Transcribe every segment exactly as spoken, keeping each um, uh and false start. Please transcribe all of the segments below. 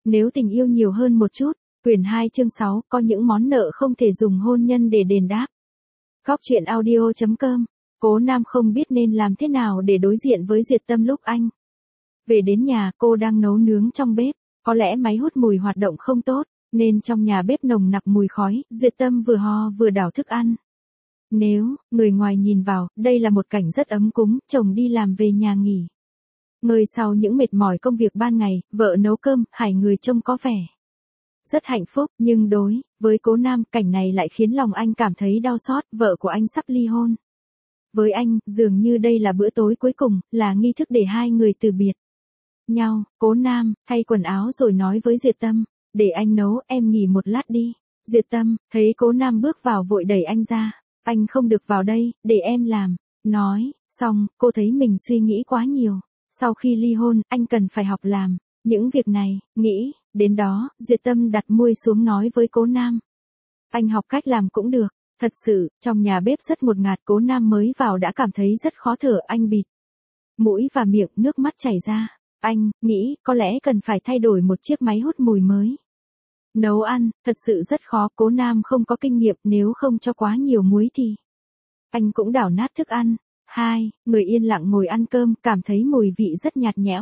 Nếu tình yêu nhiều hơn một chút, quyển hai chương sáu, có những món nợ không thể dùng hôn nhân để đền đáp. Góc truyện audio chấm com. Cố Nam không biết nên làm thế nào để đối diện với Duyệt Tâm lúc anh về đến nhà. Cô đang nấu nướng trong bếp, có lẽ máy hút mùi hoạt động không tốt, nên trong nhà bếp nồng nặc mùi khói. Duyệt Tâm vừa ho vừa đảo thức ăn. Nếu người ngoài nhìn vào, đây là một cảnh rất ấm cúng. Chồng đi làm về nhà nghỉ ngơi sau những mệt mỏi công việc ban ngày, vợ nấu cơm, hai người trông có vẻ rất hạnh phúc. Nhưng đối với Cố Nam, cảnh này lại khiến lòng anh cảm thấy đau xót. Vợ của anh sắp ly hôn với anh, dường như đây là bữa tối cuối cùng, là nghi thức để hai người từ biệt nhau. Cố Nam thay quần áo rồi nói với Duyệt Tâm, để anh nấu, em nghỉ một lát đi. Duyệt Tâm thấy Cố Nam bước vào vội đẩy anh ra, anh không được vào đây, để em làm. Nói xong, cô thấy mình suy nghĩ quá nhiều. Sau khi ly hôn, anh cần phải học làm những việc này. Nghĩ đến đó, Duyệt Tâm đặt môi xuống nói với Cố Nam, anh học cách làm cũng được. Thật sự, trong nhà bếp rất ngột ngạt. Cố Nam mới vào đã cảm thấy rất khó thở. Anh bịt mũi và miệng, nước mắt chảy ra. Anh nghĩ có lẽ cần phải thay đổi một chiếc máy hút mùi mới. Nấu ăn thật sự rất khó. Cố Nam không có kinh nghiệm, nếu không cho quá nhiều muối thì anh cũng đảo nát thức ăn. Hai người yên lặng ngồi ăn cơm, cảm thấy mùi vị rất nhạt nhẽo.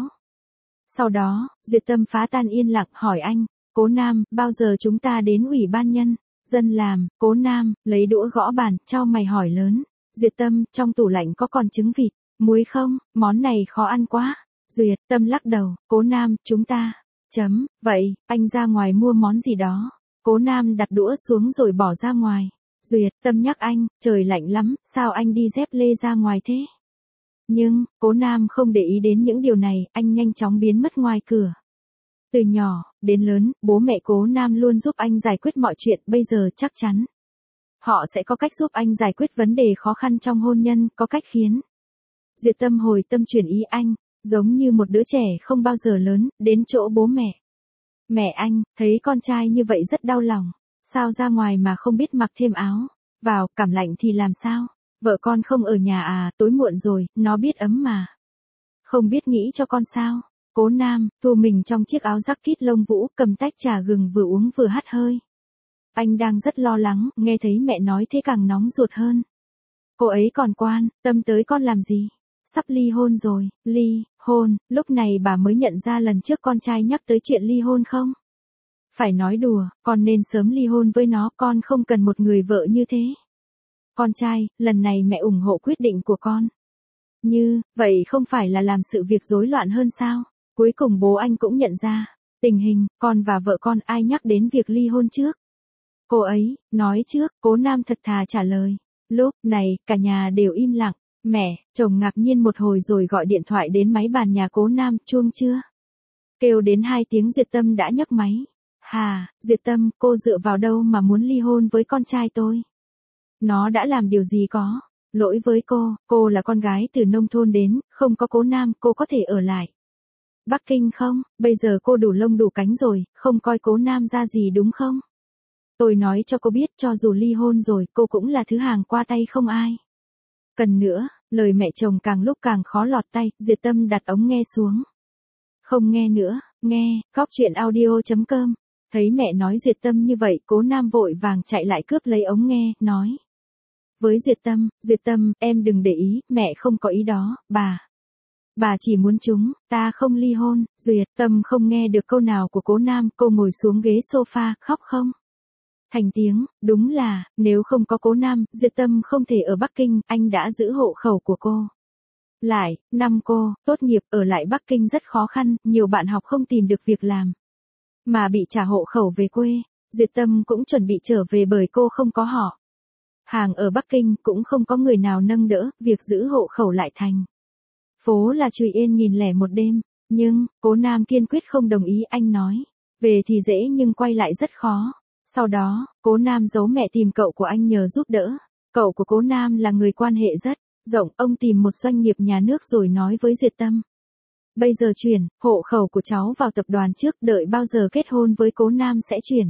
Sau đó, Duyệt Tâm phá tan yên lặng, hỏi anh, Cố Nam, bao giờ chúng ta đến ủy ban nhân dân làm? Cố Nam lấy đũa gõ bàn, chau mày hỏi lớn. Duyệt Tâm, trong tủ lạnh có còn trứng vịt muối không? Món này khó ăn quá. Duyệt Tâm lắc đầu. Cố Nam, chúng ta chấm vậy, anh ra ngoài mua món gì đó. Cố Nam đặt đũa xuống rồi bỏ ra ngoài. Duyệt Tâm nhắc anh, trời lạnh lắm, sao anh đi dép lê ra ngoài thế? Nhưng, Cố Nam không để ý đến những điều này, anh nhanh chóng biến mất ngoài cửa. Từ nhỏ đến lớn, bố mẹ Cố Nam luôn giúp anh giải quyết mọi chuyện. Bây giờ chắc chắn họ sẽ có cách giúp anh giải quyết vấn đề khó khăn trong hôn nhân, có cách khiến Duyệt Tâm hồi tâm chuyển ý. Anh giống như một đứa trẻ không bao giờ lớn, đến chỗ bố mẹ. Mẹ anh thấy con trai như vậy rất đau lòng. Sao ra ngoài mà không biết mặc thêm áo vào, cảm lạnh thì làm sao? Vợ con không ở nhà à? Tối muộn rồi, nó biết ấm mà. Không biết nghĩ cho con sao? Cố Nam thu mình trong chiếc áo jacket lông vũ, cầm tách trà gừng vừa uống vừa hắt hơi. Anh đang rất lo lắng, nghe thấy mẹ nói thế càng nóng ruột hơn. Cô ấy còn quan tâm tới con làm gì? Sắp ly hôn rồi. Ly hôn? Lúc này bà mới nhận ra lần trước con trai nhắc tới chuyện ly hôn không phải nói đùa, con nên sớm ly hôn với nó, con không cần một người vợ như thế. Con trai, lần này mẹ ủng hộ quyết định của con. Như vậy không phải là làm sự việc rối loạn hơn sao? Cuối cùng bố anh cũng nhận ra tình hình, con và vợ con ai nhắc đến việc ly hôn trước? Cô ấy nói trước. Cố Nam thật thà trả lời. Lúc này, cả nhà đều im lặng. Mẹ chồng ngạc nhiên một hồi rồi gọi điện thoại đến máy bàn nhà Cố Nam. Chuông chưa kêu đến hai tiếng, Duyệt Tâm đã nhấc máy. Hà, Duyệt Tâm, cô dựa vào đâu mà muốn ly hôn với con trai tôi? Nó đã làm điều gì có lỗi với cô? Cô là con gái từ nông thôn đến, không có Cố Nam, cô có thể ở lại Bắc Kinh không? Bây giờ cô đủ lông đủ cánh rồi, không coi Cố Nam ra gì đúng không? Tôi nói cho cô biết, cho dù ly hôn rồi, cô cũng là thứ hàng qua tay không ai cần nữa. Lời mẹ chồng càng lúc càng khó lọt tay. Duyệt Tâm đặt ống nghe xuống. Không nghe nữa. Nghe góc truyện audio chấm com. Thấy mẹ nói Duyệt Tâm như vậy, Cố Nam vội vàng chạy lại cướp lấy ống nghe, nói với Duyệt Tâm, Duyệt Tâm, em đừng để ý, mẹ không có ý đó, bà. Bà chỉ muốn chúng ta không ly hôn. Duyệt Tâm không nghe được câu nào của Cố Nam, cô ngồi xuống ghế sofa, khóc không thành tiếng. Đúng là, nếu không có Cố Nam, Duyệt Tâm không thể ở Bắc Kinh. Anh đã giữ hộ khẩu của cô lại. Năm cô tốt nghiệp ở lại Bắc Kinh rất khó khăn, nhiều bạn học không tìm được việc làm mà bị trả hộ khẩu về quê. Duyệt Tâm cũng chuẩn bị trở về bởi cô không có họ hàng ở Bắc Kinh, cũng không có người nào nâng đỡ việc giữ hộ khẩu lại thành phố là Trùy Yên nghìn lẻ một đêm. Nhưng Cố Nam kiên quyết không đồng ý. Anh nói, về thì dễ nhưng quay lại rất khó. Sau đó, Cố Nam giấu mẹ tìm cậu của anh nhờ giúp đỡ. Cậu của Cố Nam là người quan hệ rất rộng, ông tìm một doanh nghiệp nhà nước rồi nói với Duyệt Tâm, bây giờ chuyển hộ khẩu của cháu vào tập đoàn trước, đợi bao giờ kết hôn với Cố Nam sẽ chuyển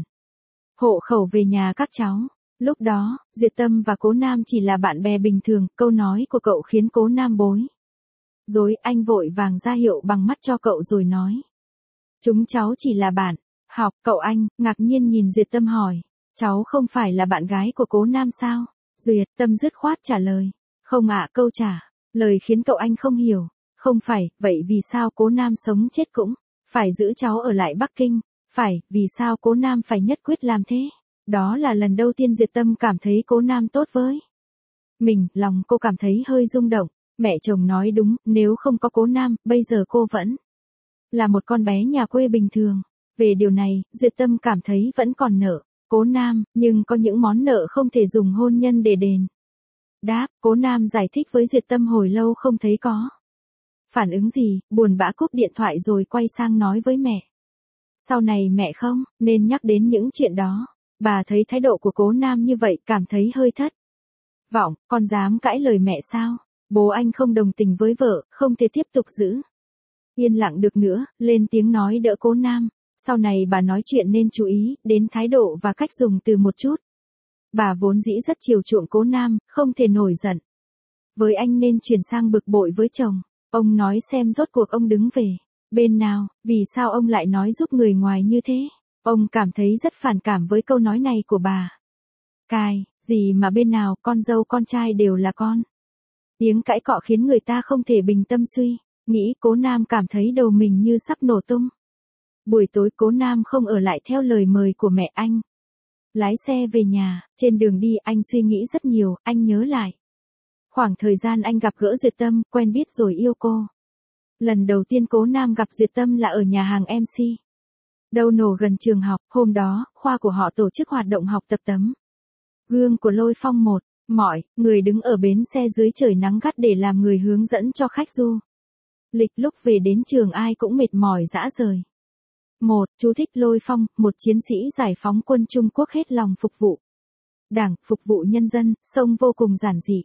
hộ khẩu về nhà các cháu. Lúc đó, Duyệt Tâm và Cố Nam chỉ là bạn bè bình thường. Câu nói của cậu khiến Cố Nam bối rối. Anh vội vàng ra hiệu bằng mắt cho cậu rồi nói, chúng cháu chỉ là bạn Học, cậu anh, ngạc nhiên nhìn Duyệt Tâm hỏi. Cháu không phải là bạn gái của Cố Nam sao? Duyệt Tâm dứt khoát trả lời. Không ạ, câu trả lời khiến cậu anh không hiểu. Không phải, vậy vì sao Cố Nam sống chết cũng phải giữ cháu ở lại Bắc Kinh? Phải, vì sao Cố Nam phải nhất quyết làm thế? Đó là lần đầu tiên Duyệt Tâm cảm thấy Cố Nam tốt với mình, lòng cô cảm thấy hơi rung động. Mẹ chồng nói đúng, nếu không có Cố Nam, bây giờ cô vẫn là một con bé nhà quê bình thường. Về điều này, Duyệt Tâm cảm thấy vẫn còn nợ Cố Nam, nhưng có những món nợ không thể dùng hôn nhân để đền đáp. Cố Nam giải thích với Duyệt Tâm hồi lâu không thấy có phản ứng gì, buồn bã cúp điện thoại rồi quay sang nói với mẹ. Sau này mẹ không nên nhắc đến những chuyện đó. Bà thấy thái độ của Cố Nam như vậy cảm thấy hơi thất vọng. Con dám cãi lời mẹ sao? Bố anh không đồng tình với vợ, không thể tiếp tục giữ yên lặng được nữa, lên tiếng nói đỡ Cố Nam. Sau này bà nói chuyện nên chú ý đến thái độ và cách dùng từ một chút. Bà vốn dĩ rất chiều chuộng Cố Nam, không thể nổi giận với anh nên chuyển sang bực bội với chồng. Ông nói xem rốt cuộc ông đứng về bên nào, vì sao ông lại nói giúp người ngoài như thế? Ông cảm thấy rất phản cảm với câu nói này của bà. Cài, gì mà bên nào, con dâu con trai đều là con. Tiếng cãi cọ khiến người ta không thể bình tâm suy nghĩ. Cố Nam cảm thấy đầu mình như sắp nổ tung. Buổi tối Cố Nam không ở lại theo lời mời của mẹ anh. Lái xe về nhà, trên đường đi anh suy nghĩ rất nhiều, anh nhớ lại khoảng thời gian anh gặp gỡ Duyệt Tâm, quen biết rồi yêu cô. Lần đầu tiên Cố Nam gặp Duyệt Tâm là ở nhà hàng em xê Đâu nổ gần trường học. Hôm đó, khoa của họ tổ chức hoạt động học tập tấm gương của Lôi Phong một. Mọi người đứng ở bến xe dưới trời nắng gắt để làm người hướng dẫn cho khách du lịch. Lúc về đến trường ai cũng mệt mỏi rã rời. Một, chú thích Lôi Phong, một chiến sĩ giải phóng quân Trung Quốc hết lòng phục vụ Đảng, phục vụ nhân dân, sông vô cùng giản dị.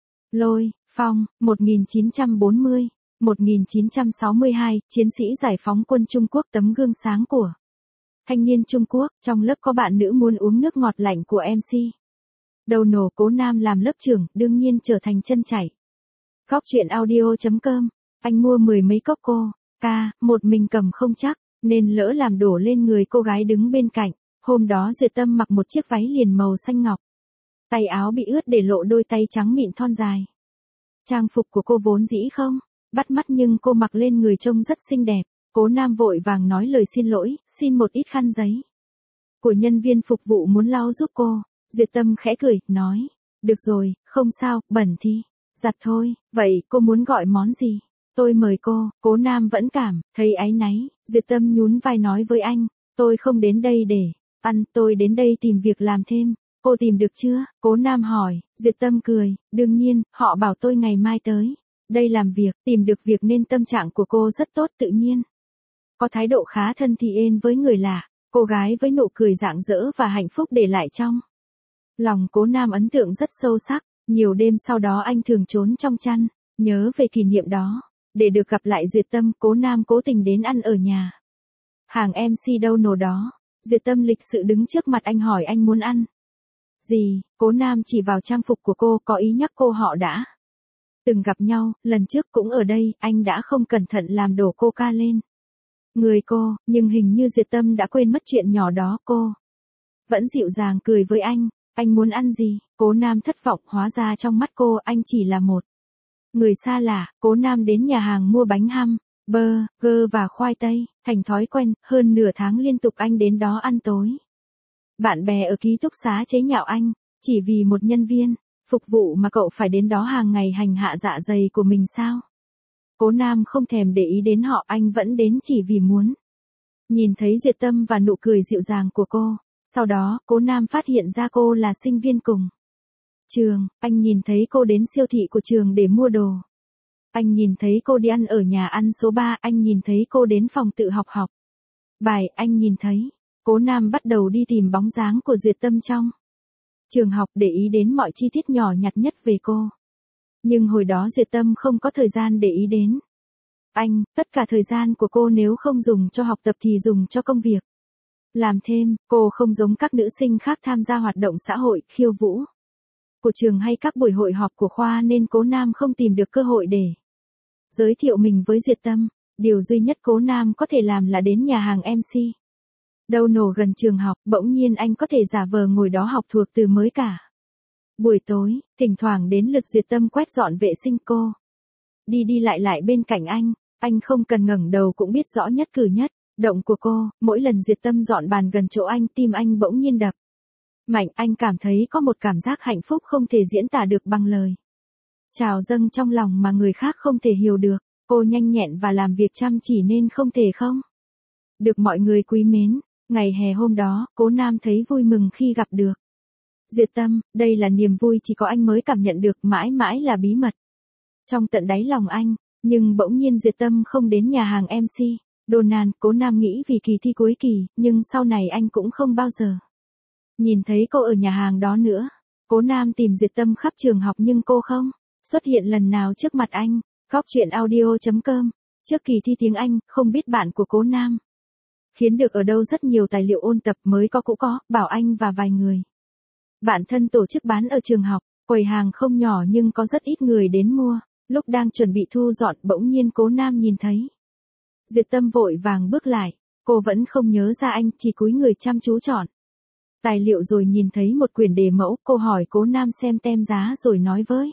Lôi Phong, một nghìn chín trăm bốn mươi đến một nghìn chín trăm sáu mươi hai, chiến sĩ giải phóng quân Trung Quốc, tấm gương sáng của thanh niên Trung Quốc. Trong lớp có bạn nữ muốn uống nước ngọt lạnh của em xê Đầu nổ. Cố Nam làm lớp trưởng, đương nhiên trở thành chân chảy. Góc chuyện audio chấm com. Anh mua mười mấy cốc cô ca, một mình cầm không chắc, nên lỡ làm đổ lên người cô gái đứng bên cạnh. Hôm đó Duyệt Tâm mặc một chiếc váy liền màu xanh ngọc. Tay áo bị ướt để lộ đôi tay trắng mịn thon dài. Trang phục của cô vốn dĩ không bắt mắt nhưng cô mặc lên người trông rất xinh đẹp. Cố Nam vội vàng nói lời xin lỗi, xin một ít khăn giấy của nhân viên phục vụ muốn lau giúp cô. Duyệt Tâm khẽ cười, nói, được rồi, không sao, bẩn thì giặt thôi. Vậy cô muốn gọi món gì? Tôi mời cô. Cố Nam vẫn cảm thấy áy náy. Duyệt Tâm nhún vai nói với anh, tôi không đến đây để ăn, tôi đến đây tìm việc làm thêm. Cô tìm được chưa? Cố Nam hỏi. Duyệt Tâm cười, đương nhiên, họ bảo tôi ngày mai tới đây làm việc. Tìm được việc nên tâm trạng của cô rất tốt, tự nhiên có thái độ khá thân thiện với người lạ. Cô gái với nụ cười rạng rỡ và hạnh phúc để lại trong lòng Cố Nam ấn tượng rất sâu sắc. Nhiều đêm sau đó anh thường trốn trong chăn, nhớ về kỷ niệm đó. Để được gặp lại Duyệt Tâm, Cố Nam cố tình đến ăn ở nhà hàng em xê đâu nổ đó. Duyệt Tâm lịch sự đứng trước mặt anh hỏi anh muốn ăn gì. Cố Nam chỉ vào trang phục của cô, có ý nhắc cô họ đã từng gặp nhau, lần trước cũng ở đây, anh đã không cẩn thận làm đổ coca lên người cô, nhưng hình như Duyệt Tâm đã quên mất chuyện nhỏ đó. Cô vẫn dịu dàng cười với anh. Anh muốn ăn gì? Cố Nam thất vọng, hóa ra trong mắt cô anh chỉ là một người xa lạ. Cố Nam đến nhà hàng mua bánh ham, burger và khoai tây. Thành thói quen, hơn nửa tháng liên tục anh đến đó ăn tối. Bạn bè ở ký túc xá chế nhạo anh, chỉ vì một nhân viên phục vụ mà cậu phải đến đó hàng ngày hành hạ dạ dày của mình sao? Cố Nam không thèm để ý đến họ, anh vẫn đến chỉ vì muốn nhìn thấy Duyệt Tâm và nụ cười dịu dàng của cô. Sau đó, Cố Nam phát hiện ra cô là sinh viên cùng trường. Anh nhìn thấy cô đến siêu thị của trường để mua đồ. Anh nhìn thấy cô đi ăn ở nhà ăn số ba. Anh nhìn thấy cô đến phòng tự học học bài. Anh nhìn thấy Cố Nam bắt đầu đi tìm bóng dáng của Duyệt Tâm trong trường học, để ý đến mọi chi tiết nhỏ nhặt nhất về cô. Nhưng hồi đó Duyệt Tâm không có thời gian để ý đến anh. Tất cả thời gian của cô nếu không dùng cho học tập thì dùng cho công việc làm thêm. Cô không giống các nữ sinh khác tham gia hoạt động xã hội, khiêu vũ của trường hay các buổi hội họp của khoa, nên Cố Nam không tìm được cơ hội để giới thiệu mình với Duyệt Tâm. Điều duy nhất Cố Nam có thể làm là đến nhà hàng em xê Đâu nổ gần trường học, bỗng nhiên anh có thể giả vờ ngồi đó học thuộc từ mới cả. Buổi tối, thỉnh thoảng đến lượt Duyệt Tâm quét dọn vệ sinh cô. Đi đi lại lại bên cạnh anh, anh không cần ngẩng đầu cũng biết rõ nhất cử nhất động của cô, mỗi lần Duyệt Tâm dọn bàn gần chỗ anh tim anh bỗng nhiên đập mạnh, anh cảm thấy có một cảm giác hạnh phúc không thể diễn tả được bằng lời. Trào dâng trong lòng mà người khác không thể hiểu được, cô nhanh nhẹn và làm việc chăm chỉ nên không thể không được mọi người quý mến. Ngày hè hôm đó, Cố Nam thấy vui mừng khi gặp được Duyệt Tâm, đây là niềm vui chỉ có anh mới cảm nhận được, mãi mãi là bí mật trong tận đáy lòng anh. Nhưng bỗng nhiên Duyệt Tâm không đến nhà hàng em xê Donald, Cố Nam nghĩ vì kỳ thi cuối kỳ, nhưng sau này anh cũng không bao giờ nhìn thấy cô ở nhà hàng đó nữa. Cố Nam tìm Duyệt Tâm khắp trường học nhưng cô không xuất hiện lần nào trước mặt anh. Góc truyện audio chấm com. Trước kỳ thi tiếng Anh, không biết bạn của Cố Nam khiến được ở đâu rất nhiều tài liệu ôn tập mới có cũ có, bảo anh và vài người bạn thân tổ chức bán ở trường học, quầy hàng không nhỏ nhưng có rất ít người đến mua. Lúc đang chuẩn bị thu dọn bỗng nhiên Cố Nam nhìn thấy Duyệt Tâm vội vàng bước lại, cô vẫn không nhớ ra anh, chỉ cúi người chăm chú chọn tài liệu rồi nhìn thấy một quyển đề mẫu, cô hỏi Cố Nam xem tem giá rồi nói với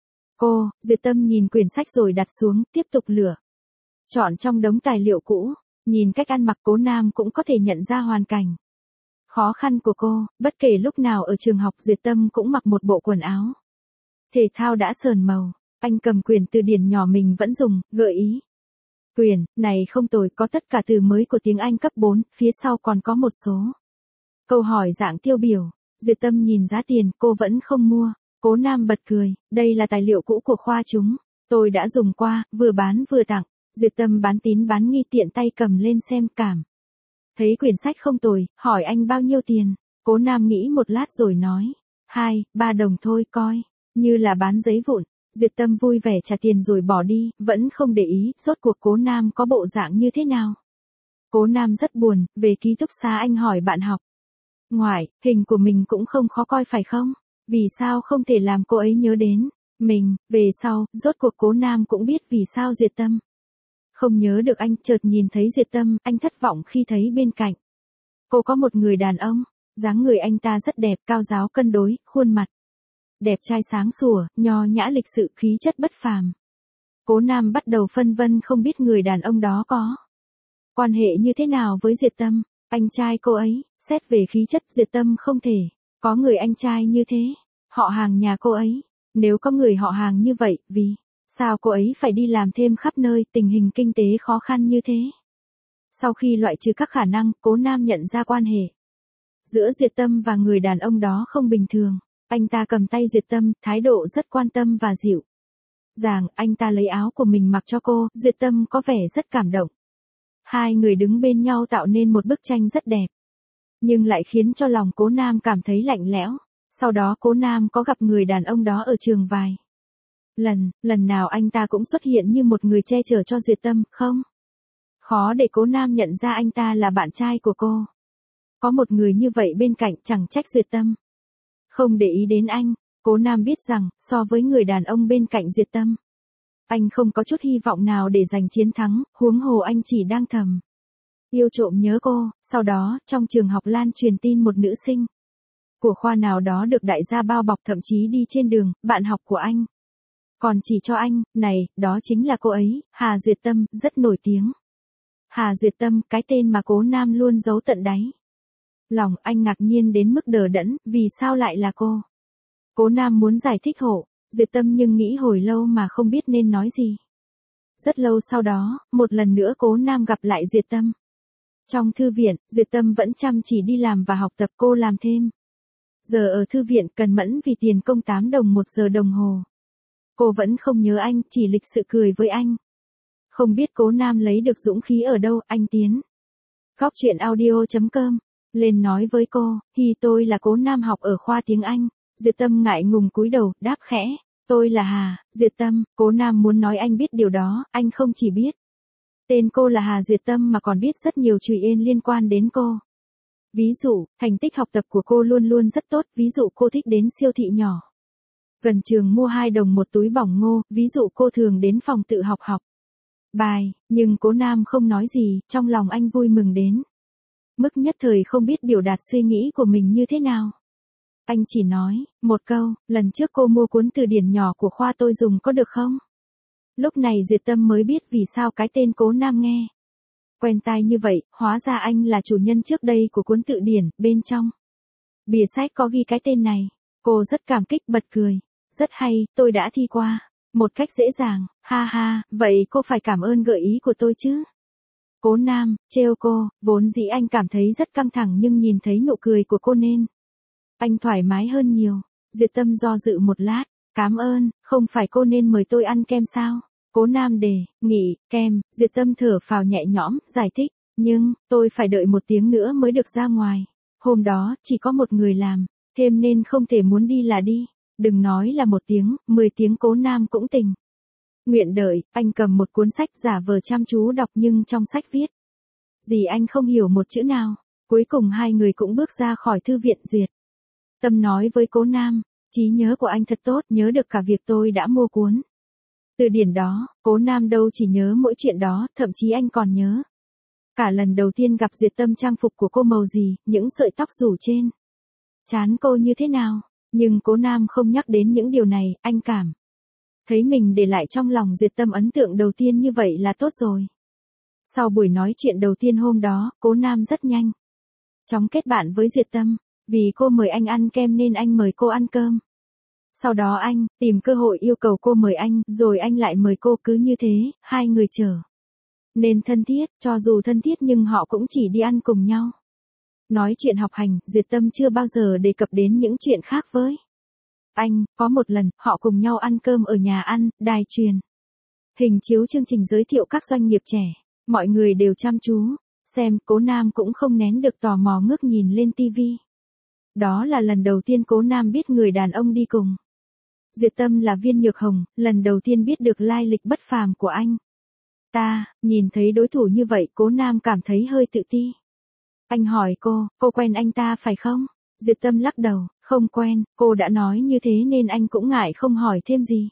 cô. Duyệt Tâm nhìn quyển sách rồi đặt xuống, tiếp tục lựa chọn trong đống tài liệu cũ. Nhìn cách ăn mặc Cố Nam cũng có thể nhận ra hoàn cảnh khó khăn của cô, bất kể lúc nào ở trường học Duyệt Tâm cũng mặc một bộ quần áo thể thao đã sờn màu. Anh cầm quyển từ điển nhỏ mình vẫn dùng, gợi ý. Quyển này không tồi, có tất cả từ mới của tiếng Anh cấp bốn, phía sau còn có một số câu hỏi dạng tiêu biểu. Duyệt Tâm nhìn giá tiền, cô vẫn không mua. Cố Nam bật cười, đây là tài liệu cũ của khoa chúng, tôi đã dùng qua, vừa bán vừa tặng. Duyệt Tâm bán tín bán nghi tiện tay cầm lên xem, cảm thấy quyển sách không tồi, hỏi anh bao nhiêu tiền. Cố Nam nghĩ một lát rồi nói, hai, ba đồng thôi, coi như là bán giấy vụn. Duyệt Tâm vui vẻ trả tiền rồi bỏ đi, vẫn không để ý, rốt cuộc Cố Nam có bộ dạng như thế nào. Cố Nam rất buồn, về ký túc xá anh hỏi bạn học ngoại, hình của mình cũng không khó coi phải không? Vì sao không thể làm cô ấy nhớ đến mình? Về sau, rốt cuộc Cố Nam cũng biết vì sao Duyệt Tâm không nhớ được anh. Chợt nhìn thấy Duyệt Tâm, anh thất vọng khi thấy bên cạnh cô có một người đàn ông. Dáng người anh ta rất đẹp, cao ráo cân đối, khuôn mặt đẹp trai sáng sủa, nho nhã lịch sự, khí chất bất phàm. Cố Nam bắt đầu phân vân không biết người đàn ông đó có quan hệ như thế nào với Duyệt Tâm. Anh trai cô ấy, xét về khí chất Duyệt Tâm không thể có người anh trai như thế. Họ hàng nhà cô ấy, nếu có người họ hàng như vậy, vì sao cô ấy phải đi làm thêm khắp nơi, tình hình kinh tế khó khăn như thế? Sau khi loại trừ các khả năng, Cố Nam nhận ra quan hệ giữa Duyệt Tâm và người đàn ông đó không bình thường. Anh ta cầm tay Duyệt Tâm, thái độ rất quan tâm và dịu dàng. Anh ta lấy áo của mình mặc cho cô, Duyệt Tâm có vẻ rất cảm động. Hai người đứng bên nhau tạo nên một bức tranh rất đẹp, nhưng lại khiến cho lòng Cố Nam cảm thấy lạnh lẽo. Sau đó Cố Nam có gặp người đàn ông đó ở trường vài lần, lần nào anh ta cũng xuất hiện như một người che chở cho Duyệt Tâm, không khó để Cố Nam nhận ra anh ta là bạn trai của cô. Có một người như vậy bên cạnh, chẳng trách Duyệt Tâm không để ý đến anh. Cố Nam biết rằng, so với người đàn ông bên cạnh Duyệt Tâm, anh không có chút hy vọng nào để giành chiến thắng, huống hồ anh chỉ đang thầm yêu trộm nhớ cô. Sau đó, trong trường học lan truyền tin một nữ sinh của khoa nào đó được đại gia bao bọc, thậm chí đi trên đường, bạn học của anh còn chỉ cho anh, này, đó chính là cô ấy, Hà Duyệt Tâm, rất nổi tiếng. Hà Duyệt Tâm, cái tên mà Cố Nam luôn giấu tận đáy lòng. Anh ngạc nhiên đến mức đờ đẫn, vì sao lại là cô? Cố Nam muốn giải thích hộ Duyệt Tâm nhưng nghĩ hồi lâu mà không biết nên nói gì. Rất lâu sau đó, một lần nữa Cố Nam gặp lại Duyệt Tâm trong thư viện. Duyệt Tâm vẫn chăm chỉ đi làm và học tập, cô làm thêm giờ ở thư viện, cần mẫn vì tiền công tám đồng một giờ đồng hồ. Cô vẫn không nhớ anh, chỉ lịch sự cười với anh. Không biết Cố Nam lấy được dũng khí ở đâu. Anh tiến góc truyện audio chấm com lên nói với cô, hi tôi là Cố Nam học ở khoa tiếng Anh. Duyệt Tâm ngại ngùng cúi đầu, đáp khẽ, tôi là Hà Duyệt Tâm. Cố Nam muốn nói anh biết điều đó, anh không chỉ biết tên cô là Hà Duyệt Tâm mà còn biết rất nhiều chuyện yên liên quan đến cô. Ví dụ, thành tích học tập của cô luôn luôn rất tốt, ví dụ cô thích đến siêu thị nhỏ gần trường mua hai đồng một túi bỏng ngô, ví dụ cô thường đến phòng tự học học bài, nhưng Cố Nam không nói gì, trong lòng anh vui mừng đến Mức nhất thời không biết biểu đạt suy nghĩ của mình như thế nào. Anh chỉ nói, một câu, lần trước cô mua cuốn từ điển nhỏ của khoa tôi dùng có được không? Lúc này Duyệt Tâm mới biết vì sao cái tên Cố Nam nghe quen tai như vậy, hóa ra anh là chủ nhân trước đây của cuốn tự điển, bên trong bìa sách có ghi cái tên này. Cô rất cảm kích bật cười. Rất hay, tôi đã thi qua. Một cách dễ dàng, ha ha, vậy cô phải cảm ơn gợi ý của tôi chứ. Cố Nam, trêu cô, vốn dĩ anh cảm thấy rất căng thẳng nhưng nhìn thấy nụ cười của cô nên anh thoải mái hơn nhiều. Duyệt Tâm do dự một lát, cảm ơn, không phải cô nên mời tôi ăn kem sao? Cố Nam đề, nghỉ, kem, Duyệt Tâm thở phào nhẹ nhõm, giải thích, nhưng, tôi phải đợi một tiếng nữa mới được ra ngoài. Hôm đó, chỉ có một người làm, thêm nên không thể muốn đi là đi. Đừng nói là một tiếng, mười tiếng Cố Nam cũng tình nguyện đợi. Anh cầm một cuốn sách giả vờ chăm chú đọc nhưng trong sách viết gì anh không hiểu một chữ nào. Cuối cùng hai người cũng bước ra khỏi thư viện. Duyệt Tâm nói với Cố Nam, trí nhớ của anh thật tốt, nhớ được cả việc tôi đã mua cuốn từ điển đó. Cố Nam đâu chỉ nhớ mỗi chuyện đó, thậm chí anh còn nhớ cả lần đầu tiên gặp Duyệt Tâm trang phục của cô màu gì, những sợi tóc rủ trên trán cô như thế nào. Nhưng Cố Nam không nhắc đến những điều này, anh cảm thấy mình để lại trong lòng Duyệt Tâm ấn tượng đầu tiên như vậy là tốt rồi. Sau buổi nói chuyện đầu tiên hôm đó, Cố Nam rất nhanh chóng kết bạn với Duyệt Tâm. Vì cô mời anh ăn kem nên anh mời cô ăn cơm. Sau đó anh tìm cơ hội yêu cầu cô mời anh, rồi anh lại mời cô, cứ như thế, hai người trở nên thân thiết, cho dù thân thiết nhưng họ cũng chỉ đi ăn cùng nhau. Nói chuyện học hành, Duyệt Tâm chưa bao giờ đề cập đến những chuyện khác với anh. Có một lần, họ cùng nhau ăn cơm ở nhà ăn, đài truyền hình chiếu chương trình giới thiệu các doanh nghiệp trẻ. Mọi người đều chăm chú xem, Cố Nam cũng không nén được tò mò ngước nhìn lên tivi. Đó là lần đầu tiên Cố Nam biết người đàn ông đi cùng Duyệt Tâm là Viên Nhược Hồng, lần đầu tiên biết được lai lịch bất phàm của anh ta. Nhìn thấy đối thủ như vậy, Cố Nam cảm thấy hơi tự ti. Anh hỏi cô, cô quen anh ta phải không? Duyệt Tâm lắc đầu, không quen. Cô đã nói như thế nên anh cũng ngại không hỏi thêm gì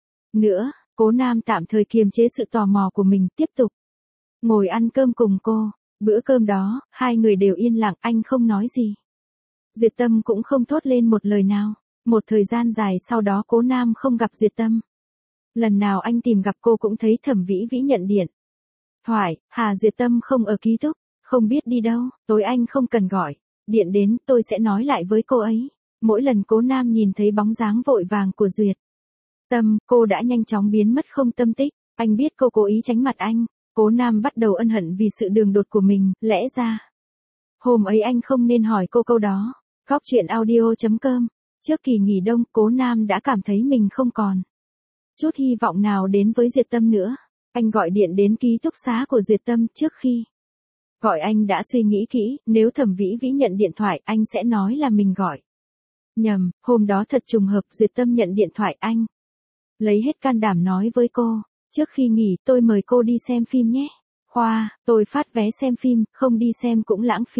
nữa. Cố Nam tạm thời kiềm chế sự tò mò của mình, tiếp tục ngồi ăn cơm cùng cô. Bữa cơm đó, hai người đều yên lặng, anh không nói gì. Duyệt Tâm cũng không thốt lên một lời nào. Một thời gian dài sau đó Cố Nam không gặp Duyệt Tâm. Lần nào anh tìm gặp cô cũng thấy Thẩm Vĩ Vĩ nhận điện thoại, Hà Duyệt Tâm không ở ký túc, không biết đi đâu, tối anh không cần gọi điện đến, tôi sẽ nói lại với cô ấy. Mỗi lần Cố Nam nhìn thấy bóng dáng vội vàng của Duyệt Tâm, cô đã nhanh chóng biến mất không tâm tích. Anh biết cô cố ý tránh mặt anh. Cố Nam bắt đầu ân hận vì sự đường đột của mình, lẽ ra hôm ấy anh không nên hỏi cô câu đó. Góc truyện audio chấm com. Trước kỳ nghỉ đông, Cố Nam đã cảm thấy mình không còn chút hy vọng nào đến với Duyệt Tâm nữa. Anh gọi điện đến ký túc xá của Duyệt Tâm. Trước khi gọi anh đã suy nghĩ kỹ, nếu Thẩm Vĩ Vĩ nhận điện thoại, anh sẽ nói là mình gọi nhầm. Hôm đó thật trùng hợp, Duyệt Tâm nhận điện thoại. Anh lấy hết can đảm nói với cô, trước khi nghỉ tôi mời cô đi xem phim nhé. Khoa, tôi phát vé xem phim, không đi xem cũng lãng phí.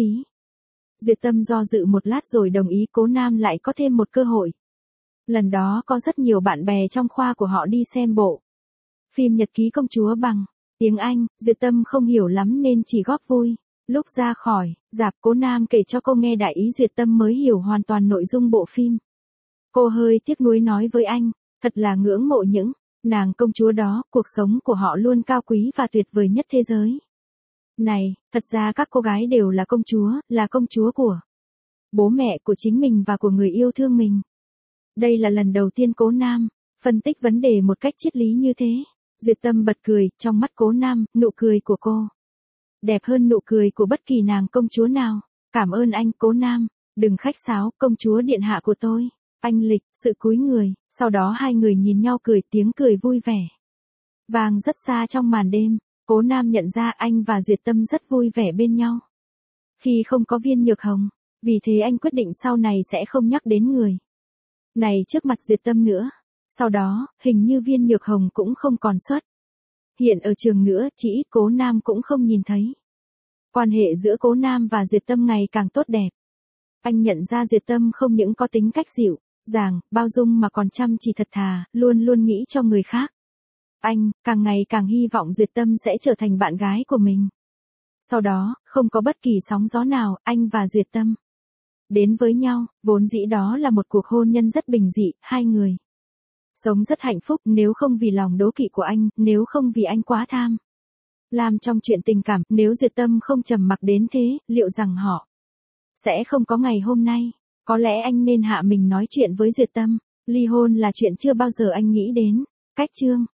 Duyệt Tâm do dự một lát rồi đồng ý. Cố Nam lại có thêm một cơ hội. Lần đó có rất nhiều bạn bè trong khoa của họ đi xem bộ phim Nhật ký công chúa bằng tiếng Anh. Duyệt Tâm không hiểu lắm nên chỉ góp vui. Lúc ra khỏi rạp, Cố Nam kể cho cô nghe đại ý, Duyệt Tâm mới hiểu hoàn toàn nội dung bộ phim. Cô hơi tiếc nuối nói với anh, thật là ngưỡng mộ những nàng công chúa đó, cuộc sống của họ luôn cao quý và tuyệt vời nhất thế giới này. Thật ra các cô gái đều là công chúa, là công chúa của bố mẹ, của chính mình và của người yêu thương mình. Đây là lần đầu tiên Cố Nam phân tích vấn đề một cách triết lý như thế. Duyệt Tâm bật cười, trong mắt Cố Nam, nụ cười của cô đẹp hơn nụ cười của bất kỳ nàng công chúa nào. Cảm ơn anh, Cố Nam, đừng khách sáo, công chúa điện hạ của tôi. Anh lịch sự cúi người, sau đó hai người nhìn nhau cười, tiếng cười vui vẻ vang rất xa trong màn đêm. Cố Nam nhận ra anh và Duyệt Tâm rất vui vẻ bên nhau khi không có Viên Nhược Hồng. Vì thế anh quyết định sau này sẽ không nhắc đến người này trước mặt Duyệt Tâm nữa. Sau đó, hình như Viên Nhược Hồng cũng không còn xuất hiện ở trường nữa, chỉ ít Cố Nam cũng không nhìn thấy. Quan hệ giữa Cố Nam và Duyệt Tâm ngày càng tốt đẹp. Anh nhận ra Duyệt Tâm không những có tính cách dịu dàng, bao dung mà còn chăm chỉ thật thà, luôn luôn nghĩ cho người khác. Anh càng ngày càng hy vọng Duyệt Tâm sẽ trở thành bạn gái của mình. Sau đó, không có bất kỳ sóng gió nào, anh và Duyệt Tâm đến với nhau, vốn dĩ đó là một cuộc hôn nhân rất bình dị, hai người sống rất hạnh phúc, nếu không vì lòng đố kỵ của anh, nếu không vì anh quá tham làm trong chuyện tình cảm, nếu Duyệt Tâm không trầm mặc đến thế, liệu rằng họ sẽ không có ngày hôm nay. Có lẽ anh nên hạ mình nói chuyện với Duyệt Tâm. Ly hôn là chuyện chưa bao giờ anh nghĩ đến. Cách chương